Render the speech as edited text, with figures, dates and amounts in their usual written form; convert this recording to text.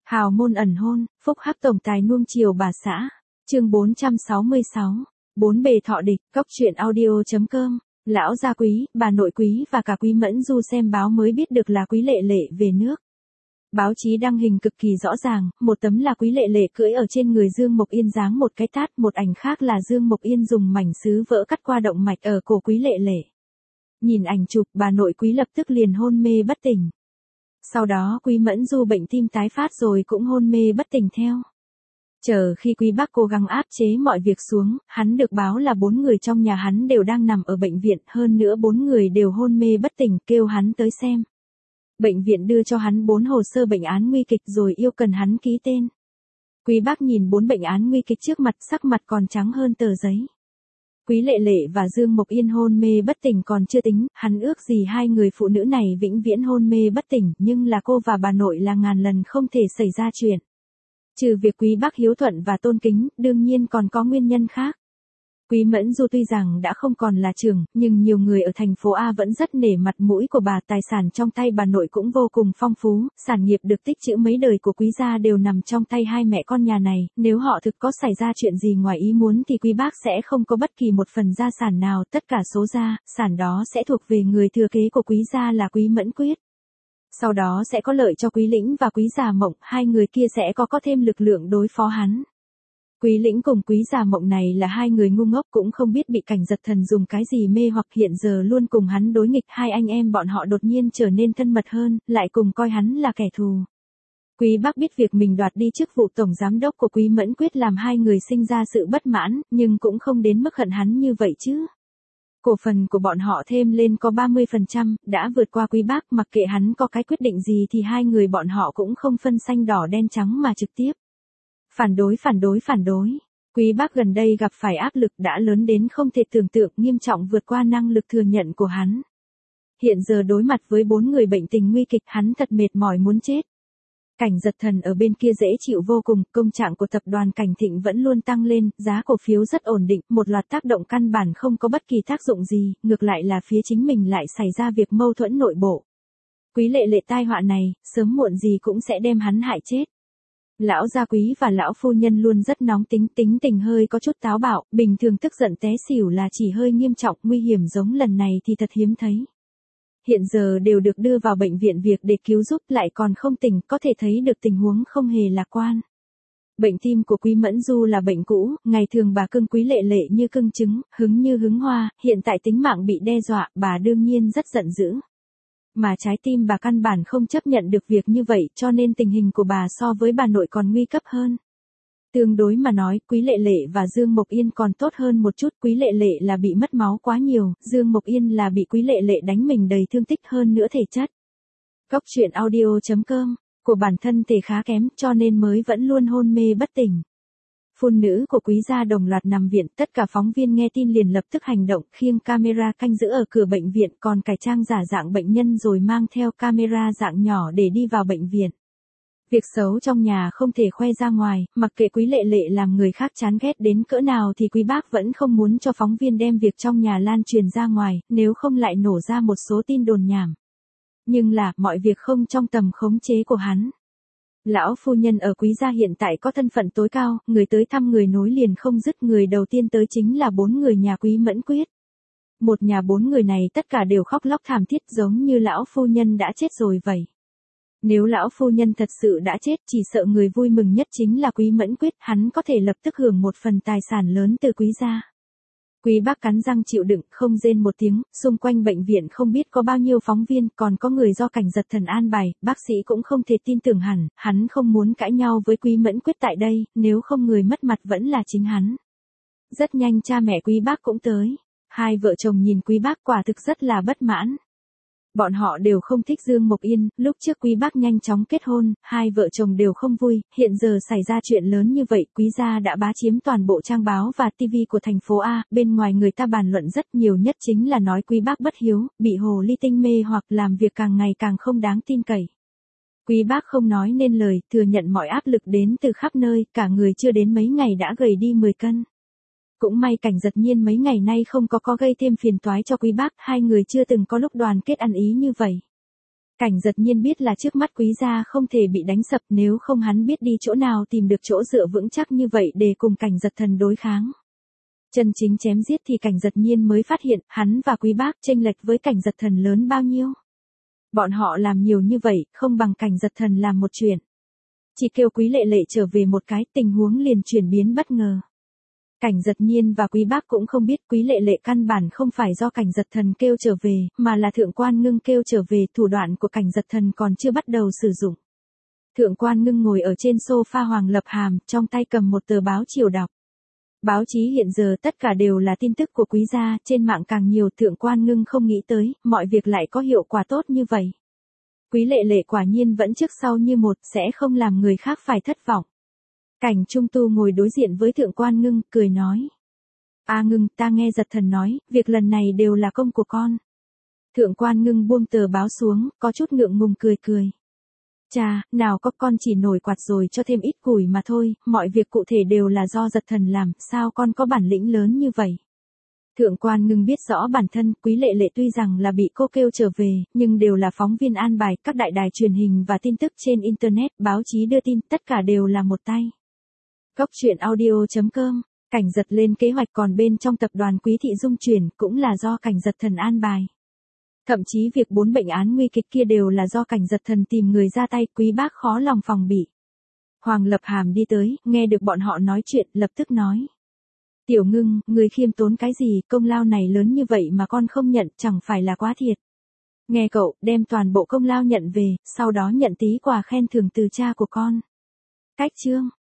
Hào môn ẩn hôn, phúc hắc tổng tài nuông chiều bà xã. Chương 466. Bốn bề thọ địch, cóc truyện audio.com. Lão gia Quý, bà nội Quý và cả Quý Mẫn Du xem báo mới biết được là Quý Lệ Lệ về nước. Báo chí đăng hình cực kỳ rõ ràng, một tấm là Quý Lệ Lệ cưỡi ở trên người Dương Mộc Yên giáng một cái tát, một ảnh khác là Dương Mộc Yên dùng mảnh sứ vỡ cắt qua động mạch ở cổ Quý Lệ Lệ. Nhìn ảnh chụp, bà nội Quý lập tức liền hôn mê bất tỉnh. Sau đó Quý Mẫn Du bệnh tim tái phát rồi cũng hôn mê bất tỉnh theo. Chờ khi Quý Bác cố gắng áp chế mọi việc xuống, hắn được báo là 4 người trong nhà hắn đều đang nằm ở bệnh viện, hơn nữa 4 người đều hôn mê bất tỉnh, kêu hắn tới xem. Bệnh viện đưa cho hắn 4 hồ sơ bệnh án nguy kịch rồi yêu cần hắn ký tên. Quý Bác nhìn 4 bệnh án nguy kịch trước mặt, sắc mặt còn trắng hơn tờ giấy. Quý Lệ Lệ và Dương Mộc Yên hôn mê bất tỉnh còn chưa tính, hắn ước gì hai người phụ nữ này vĩnh viễn hôn mê bất tỉnh, nhưng là cô và bà nội là ngàn lần không thể xảy ra chuyện. Trừ việc Quý Bác hiếu thuận và tôn kính, đương nhiên còn có nguyên nhân khác. Quý Mẫn Du tuy rằng đã không còn là trưởng, nhưng nhiều người ở thành phố A vẫn rất nể mặt mũi của bà, tài sản trong tay bà nội cũng vô cùng phong phú, sản nghiệp được tích trữ mấy đời của Quý gia đều nằm trong tay hai mẹ con nhà này, nếu họ thực có xảy ra chuyện gì ngoài ý muốn thì Quý Bác sẽ không có bất kỳ một phần gia sản nào, tất cả số gia sản đó sẽ thuộc về người thừa kế của Quý gia là Quý Mẫn Quyết. Sau đó sẽ có lợi cho Quý Lĩnh và Quý Già Mộng, hai người kia sẽ có thêm lực lượng đối phó hắn. Quý Lĩnh cùng Quý Già Mộng này là hai người ngu ngốc cũng không biết bị Cảnh Giật Thần dùng cái gì mê hoặc, hiện giờ luôn cùng hắn đối nghịch, hai anh em bọn họ đột nhiên trở nên thân mật hơn, lại cùng coi hắn là kẻ thù. Quý Bác biết việc mình đoạt đi chức vụ tổng giám đốc của Quý Mẫn Quyết làm hai người sinh ra sự bất mãn, nhưng cũng không đến mức hận hắn như vậy chứ. Cổ phần của bọn họ thêm lên có 30%, đã vượt qua Quý Bác, mặc kệ hắn có cái quyết định gì thì hai người bọn họ cũng không phân xanh đỏ đen trắng mà trực tiếp. Phản đối. Quý Bác gần đây gặp phải áp lực đã lớn đến không thể tưởng tượng, nghiêm trọng vượt qua năng lực thừa nhận của hắn. Hiện giờ đối mặt với 4 người bệnh tình nguy kịch, hắn thật mệt mỏi muốn chết. Cảnh Giật Thần ở bên kia dễ chịu vô cùng, công trạng của tập đoàn Cảnh Thịnh vẫn luôn tăng lên, giá cổ phiếu rất ổn định, một loạt tác động căn bản không có bất kỳ tác dụng gì, ngược lại là phía chính mình lại xảy ra việc mâu thuẫn nội bộ. Quý Lệ Lệ tai họa này, sớm muộn gì cũng sẽ đem hắn hại chết. Lão gia Quý và lão phu nhân luôn rất nóng tính, tính tình hơi có chút táo bạo, bình thường tức giận té xỉu là chỉ hơi nghiêm trọng, nguy hiểm giống lần này thì thật hiếm thấy. Hiện giờ đều được đưa vào bệnh viện việc để cứu giúp, lại còn không tỉnh, có thể thấy được tình huống không hề lạc quan. Bệnh tim của Quý Mẫn Du là bệnh cũ, ngày thường bà cưng Quý Lệ Lệ như cưng trứng, hứng như hứng hoa, hiện tại tính mạng bị đe dọa, bà đương nhiên rất giận dữ. Mà trái tim bà căn bản không chấp nhận được việc như vậy, cho nên tình hình của bà so với bà nội còn nguy cấp hơn. Tương đối mà nói, Quý Lệ Lệ và Dương Mộc Yên còn tốt hơn một chút, Quý Lệ Lệ là bị mất máu quá nhiều, Dương Mộc Yên là bị Quý Lệ Lệ đánh mình đầy thương tích hơn nữa thể chất. Cóc truyện audio.com, của bản thân thể khá kém, cho nên mới vẫn luôn hôn mê bất tỉnh. Phụ nữ của Quý gia đồng loạt nằm viện, tất cả phóng viên nghe tin liền lập tức hành động, khiêng camera canh giữ ở cửa bệnh viện, còn cải trang giả dạng bệnh nhân rồi mang theo camera dạng nhỏ để đi vào bệnh viện. Việc xấu trong nhà không thể khoe ra ngoài, mặc kệ Quý Lệ Lệ làm người khác chán ghét đến cỡ nào thì Quý Bác vẫn không muốn cho phóng viên đem việc trong nhà lan truyền ra ngoài, nếu không lại nổ ra một số tin đồn nhảm. Nhưng là, mọi việc không trong tầm khống chế của hắn. Lão phu nhân ở Quý gia hiện tại có thân phận tối cao, người tới thăm người nối liền không dứt, người đầu tiên tới chính là 4 người nhà Quý Mẫn Quyết. Một nhà 4 người này tất cả đều khóc lóc thảm thiết giống như lão phu nhân đã chết rồi vậy. Nếu lão phu nhân thật sự đã chết, chỉ sợ người vui mừng nhất chính là Quý Mẫn Quyết, hắn có thể lập tức hưởng một phần tài sản lớn từ Quý gia. Quý Bác cắn răng chịu đựng, không rên một tiếng, xung quanh bệnh viện không biết có bao nhiêu phóng viên, còn có người do Cảnh Giật Thần an bài, bác sĩ cũng không thể tin tưởng hẳn, hắn không muốn cãi nhau với Quý Mẫn Quyết tại đây, nếu không người mất mặt vẫn là chính hắn. Rất nhanh cha mẹ Quý Bác cũng tới, hai vợ chồng nhìn Quý Bác quả thực rất là bất mãn. Bọn họ đều không thích Dương Mộc Yên, lúc trước Quý Bác nhanh chóng kết hôn, hai vợ chồng đều không vui, hiện giờ xảy ra chuyện lớn như vậy, Quý gia đã bá chiếm toàn bộ trang báo và TV của thành phố A, bên ngoài người ta bàn luận rất nhiều, nhất chính là nói Quý Bác bất hiếu, bị hồ ly tinh mê hoặc làm việc càng ngày càng không đáng tin cậy. Quý Bác không nói nên lời, thừa nhận mọi áp lực đến từ khắp nơi, cả người chưa đến mấy ngày đã gầy đi 10 cân. Cũng may Cảnh Giật Nhiên mấy ngày nay không có gây thêm phiền toái cho Quý Bác, hai người chưa từng có lúc đoàn kết ăn ý như vậy. Cảnh Giật Nhiên biết là trước mắt Quý gia không thể bị đánh sập, nếu không hắn biết đi chỗ nào tìm được chỗ dựa vững chắc như vậy để cùng Cảnh Giật Thần đối kháng. Chân chính chém giết thì Cảnh Giật Nhiên mới phát hiện, hắn và Quý Bác chênh lệch với Cảnh Giật Thần lớn bao nhiêu. Bọn họ làm nhiều như vậy, không bằng Cảnh Giật Thần làm một chuyện. Chỉ kêu Quý Lệ Lệ trở về một cái, tình huống liền chuyển biến bất ngờ. Cảnh Giật Nhiên và Quý Bác cũng không biết Quý Lệ Lệ căn bản không phải do Cảnh Giật Thần kêu trở về, mà là Thượng Quan Ngưng kêu trở về, thủ đoạn của Cảnh Giật Thần còn chưa bắt đầu sử dụng. Thượng Quan Ngưng ngồi ở trên sofa Hoàng Lập Hàm, trong tay cầm một tờ báo chiều đọc. Báo chí hiện giờ tất cả đều là tin tức của Quý gia, trên mạng càng nhiều. Thượng Quan Ngưng không nghĩ tới, mọi việc lại có hiệu quả tốt như vậy. Quý Lệ Lệ quả nhiên vẫn trước sau như một, sẽ không làm người khác phải thất vọng. Cảnh Trung Tu ngồi đối diện với Thượng Quan Ngưng, cười nói. Ngưng, ta nghe Giật Thần nói, việc lần này đều là công của con. Thượng Quan Ngưng buông tờ báo xuống, có chút ngượng ngùng cười cười. Chà, nào có, con chỉ nổi quạt rồi cho thêm ít củi mà thôi, mọi việc cụ thể đều là do Giật Thần làm, sao con có bản lĩnh lớn như vậy. Thượng Quan Ngưng biết rõ bản thân, Quý Lệ Lệ tuy rằng là bị cô kêu trở về, nhưng đều là phóng viên an bài, các đại đài truyền hình và tin tức trên Internet, báo chí đưa tin, tất cả đều là một tay. Góc truyện audio.com, Cảnh Giật lên kế hoạch, còn bên trong tập đoàn Quý Thị Dung chuyển cũng là do Cảnh Giật Thần an bài. Thậm chí việc 4 bệnh án nguy kịch kia đều là do Cảnh Giật Thần tìm người ra tay, Quý Bác khó lòng phòng bị. Hoàng Lập Hàm đi tới, nghe được bọn họ nói chuyện, lập tức nói. Tiểu Ngưng, người khiêm tốn cái gì, công lao này lớn như vậy mà con không nhận, chẳng phải là quá thiệt. Nghe cậu, đem toàn bộ công lao nhận về, sau đó nhận tí quà khen thưởng từ cha của con. Cách chương.